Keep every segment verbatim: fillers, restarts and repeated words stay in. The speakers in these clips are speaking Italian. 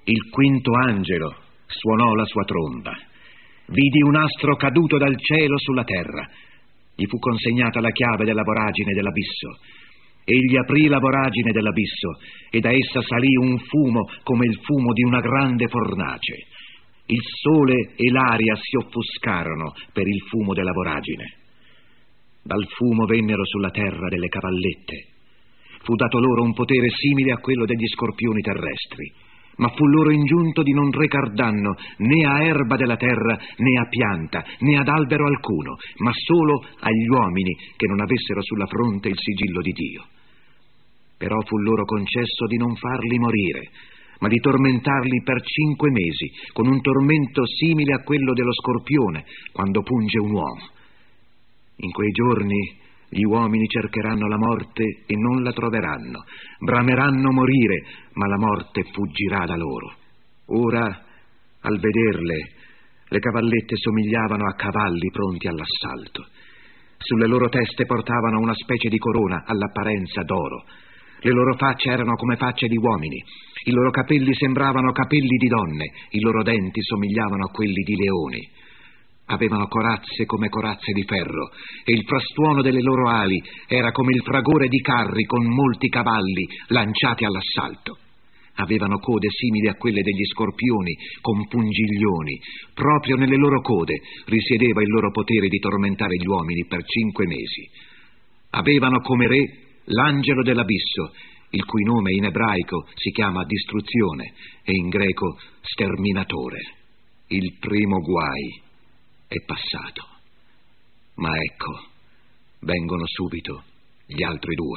Il quinto angelo suonò la sua tromba. Vidi un astro caduto dal cielo sulla terra. Gli fu consegnata la chiave della voragine dell'abisso. Egli aprì la voragine dell'abisso e da essa salì un fumo come il fumo di una grande fornace. Il sole e l'aria si offuscarono per il fumo della voragine. Dal fumo vennero sulla terra delle cavallette. Fu dato loro un potere simile a quello degli scorpioni terrestri, ma fu loro ingiunto di non recar danno né a erba della terra, né a pianta, né ad albero alcuno, ma solo agli uomini che non avessero sulla fronte il sigillo di Dio. Però fu loro concesso di non farli morire, ma di tormentarli per cinque mesi, con un tormento simile a quello dello scorpione quando punge un uomo. In quei giorni gli uomini cercheranno la morte e non la troveranno, brameranno morire, ma la morte fuggirà da loro. Ora, al vederle, le cavallette somigliavano a cavalli pronti all'assalto. Sulle loro teste portavano una specie di corona all'apparenza d'oro. Le loro facce erano come facce di uomini, i loro capelli sembravano capelli di donne, i loro denti somigliavano a quelli di leoni. Avevano corazze come corazze di ferro e il frastuono delle loro ali era come il fragore di carri con molti cavalli lanciati all'assalto. Avevano code simili a quelle degli scorpioni con pungiglioni. Proprio nelle loro code risiedeva il loro potere di tormentare gli uomini per cinque mesi. Avevano come re l'angelo dell'abisso, il cui nome in ebraico si chiama distruzione e in greco sterminatore. Il primo guai è passato, ma ecco, vengono subito gli altri due.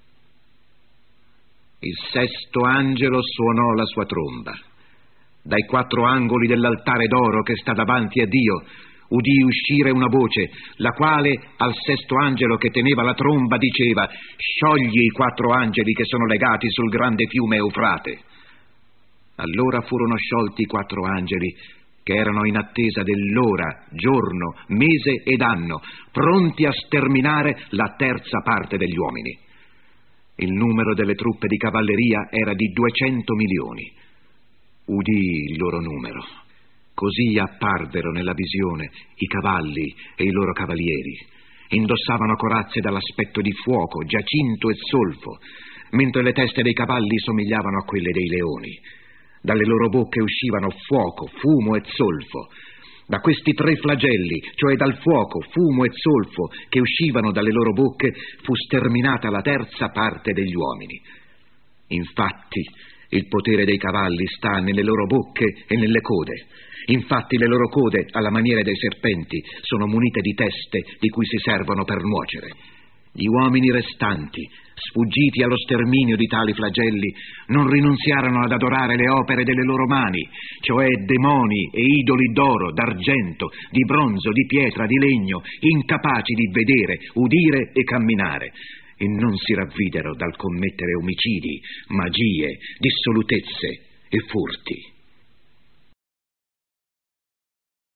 Il sesto angelo suonò la sua tromba. Dai quattro angoli dell'altare d'oro che sta davanti a Dio udì uscire una voce, la quale al sesto angelo che teneva la tromba diceva: sciogli i quattro angeli che sono legati sul grande fiume Eufrate. Allora furono sciolti i quattro angeli che erano in attesa dell'ora, giorno, mese ed anno, pronti a sterminare la terza parte degli uomini. Il numero delle truppe di cavalleria era di duecento milioni. Udì il loro numero. Così apparvero nella visione i cavalli e i loro cavalieri. Indossavano corazze dall'aspetto di fuoco, giacinto e zolfo, mentre le teste dei cavalli somigliavano a quelle dei leoni. Dalle loro bocche uscivano fuoco, fumo e zolfo. Da questi tre flagelli, cioè dal fuoco, fumo e zolfo che uscivano dalle loro bocche, fu sterminata la terza parte degli uomini. Infatti, il potere dei cavalli sta nelle loro bocche e nelle code. Infatti le loro code, alla maniera dei serpenti, sono munite di teste di cui si servono per nuocere. Gli uomini restanti, sfuggiti allo sterminio di tali flagelli, non rinunziarono ad adorare le opere delle loro mani, cioè demoni e idoli d'oro, d'argento, di bronzo, di pietra, di legno, incapaci di vedere, udire e camminare, e non si ravvidero dal commettere omicidi, magie, dissolutezze e furti.